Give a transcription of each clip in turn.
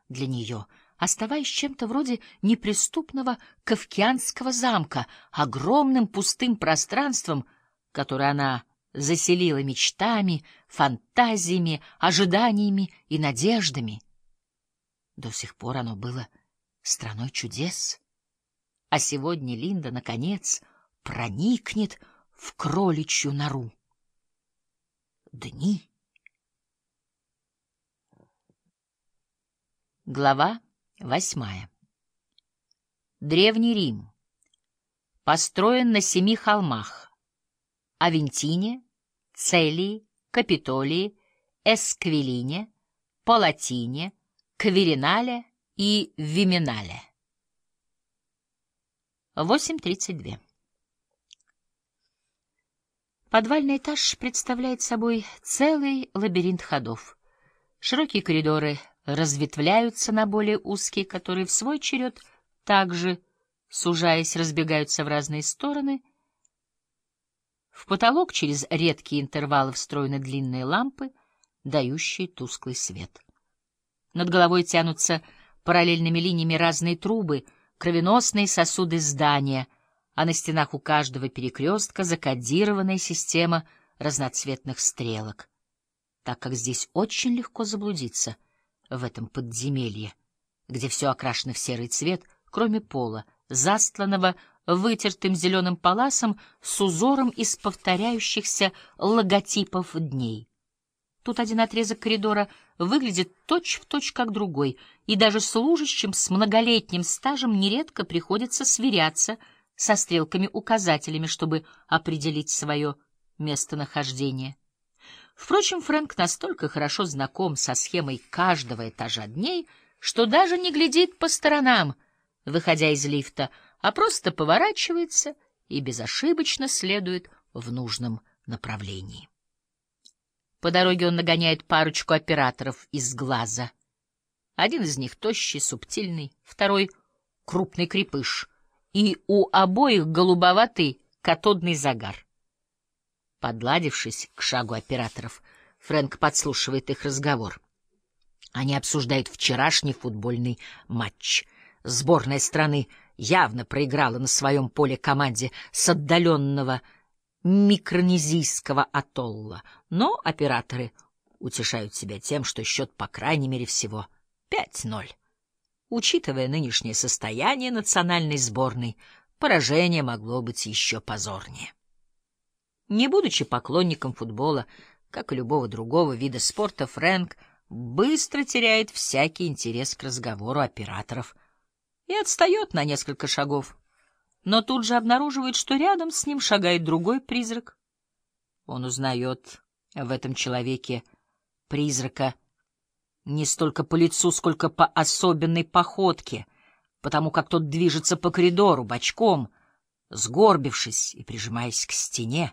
для нее, оставаясь чем-то вроде неприступного кафкианского замка, огромным пустым пространством, которое она заселила мечтами, фантазиями, ожиданиями и надеждами. До сих пор оно было страной чудес, а сегодня Линда, наконец, проникнет в кроличью нору. Дни. Глава 8. Древний Рим построен на 7 холмах: Авентине, Целии, Капитолии, Эсквилине, Палатине, Квиринале и Виминале. 8:32. Подвальный этаж представляет собой целый лабиринт ходов. Широкие коридоры разветвляются на более узкие, которые в свой черед также, сужаясь, разбегаются в разные стороны. В потолок через редкие интервалы встроены длинные лампы, дающие тусклый свет. Над головой тянутся параллельными линиями разные трубы, кровеносные сосуды здания, а на стенах у каждого перекрестка закодированная система разноцветных стрелок, так как здесь очень легко заблудиться в этом подземелье, где все окрашено в серый цвет, кроме пола, застланного вытертым зеленым паласом с узором из повторяющихся логотипов дней. Тут один отрезок коридора выглядит точь-в-точь как другой, и даже служащим с многолетним стажем нередко приходится сверяться со стрелками-указателями, чтобы определить свое местонахождение. Впрочем, Фрэнк настолько хорошо знаком со схемой каждого этажа дней, что даже не глядит по сторонам, выходя из лифта, а просто поворачивается и безошибочно следует в нужном направлении. По дороге он нагоняет парочку операторов из глаза. Один из них тощий, субтильный, второй — крупный крепыш, и у обоих голубоватый катодный загар. Подладившись к шагу операторов, Фрэнк подслушивает их разговор. Они обсуждают вчерашний футбольный матч. Сборная страны явно проиграла на своем поле команде с отдаленного микронезийского атолла, но операторы утешают себя тем, что счет по крайней мере всего 5:0. Учитывая нынешнее состояние национальной сборной, поражение могло быть еще позорнее. Не будучи поклонником футбола, как и любого другого вида спорта, Фрэнк быстро теряет всякий интерес к разговору операторов и отстает на несколько шагов, но тут же обнаруживает, что рядом с ним шагает другой призрак. Он узнает в этом человеке призрака не столько по лицу, сколько по особенной походке, потому как тот движется по коридору бочком, сгорбившись и прижимаясь к стене.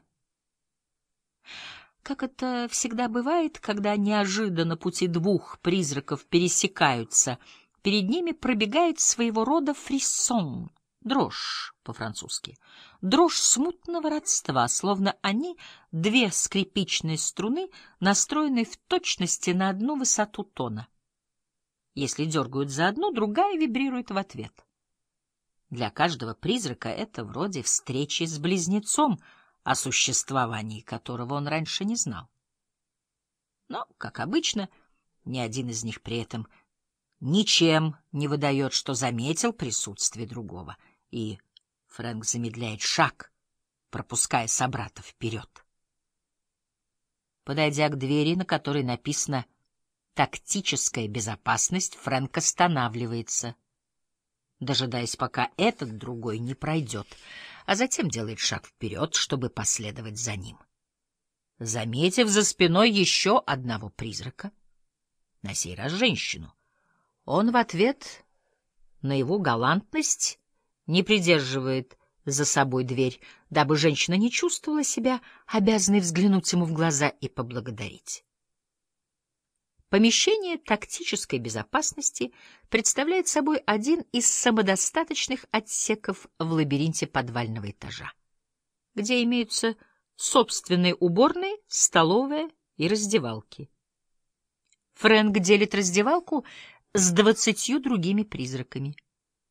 Как это всегда бывает, когда неожиданно пути двух призраков пересекаются, перед ними пробегает своего рода фrisson, дрожь по-французски, дрожь смутного родства, словно они две скрипичные струны, настроенные в точности на одну высоту тона. Если дергают за одну, другая вибрирует в ответ. Для каждого призрака это вроде встречи с близнецом, о существовании которого он раньше не знал. Но, как обычно, ни один из них при этом ничем не выдает, что заметил присутствие другого, и Фрэнк замедляет шаг, пропуская собрата вперед. Подойдя к двери, на которой написано «Тактическая безопасность», Фрэнк останавливается, дожидаясь, пока этот другой не пройдет, а затем делает шаг вперед, чтобы последовать за ним. Заметив за спиной еще одного призрака, на сей раз женщину, он в ответ на его галантность не придерживает за собой дверь, дабы женщина не чувствовала себя обязанной взглянуть ему в глаза и поблагодарить. Помещение тактической безопасности представляет собой один из самодостаточных отсеков в лабиринте подвального этажа, где имеются собственные уборные, столовая и раздевалки. Фрэнк делит раздевалку с 20 другими призраками.